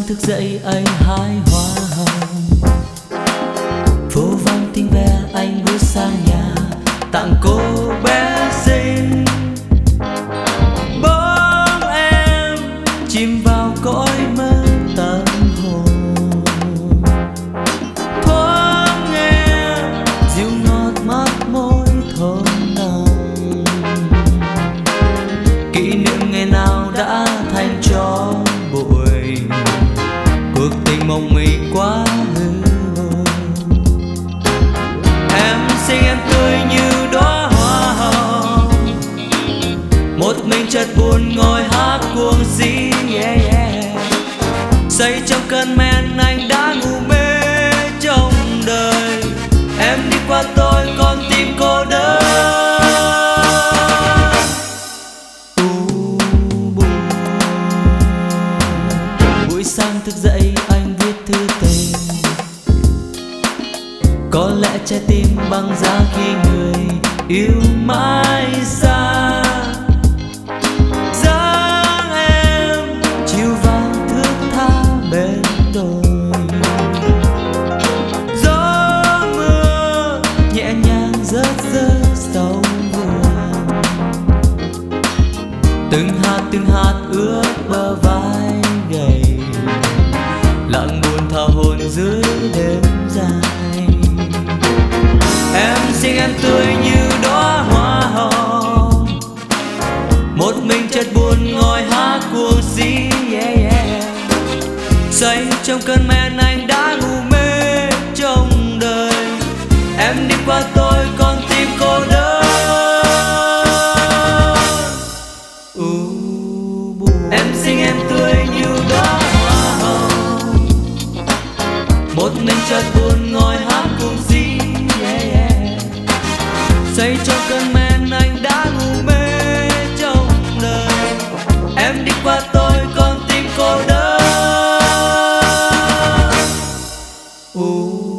thức dậy anh hái hoa hồng, phố vang tiếng ve anh bước sang nhà tặng cô bé xinh. Bỗng em chìm vào cõi mơ tâm hồn, thoáng nghe dịu ngọt mát môi thơm nồng. Kỷ niệm ngày nào đã thành cho bụi, cuộc tình mộng mị quá hư hồn. Em xinh em tươi như đóa hoa hồng, một mình chợt buồn ngồi hát cuồng si. Say trong cơn men anh đã ngủ mê trong đời. Em đi qua tôi con tim cô đơn. Buổi sáng thức dậy anh viết thư tình, có lẽ trái tim băng giá khi người yêu mãi xa. Dáng em chiều vàng thước tha bên đồi, gió mưa nhẹ nhàng rớt rơi sau vườn. Từng hạt ướt bờ vai gầy, lặng buồn thao hồn dưới đêm dài. Em xinh em tươi như đóa hoa hồng, một mình chợt buồn ngồi hát cuồng si. Say trong cơn men anh đã ngủ mê trong đời. Em đi qua tôi con tim cô đơn. Em xinh em tươi như đóa hoa hồng, một mình chợt buồn ngồi hát cuồng si. Say trong cơn men anh đã ngủ mê trong đời. Em đi qua tôi con tim cô đơn.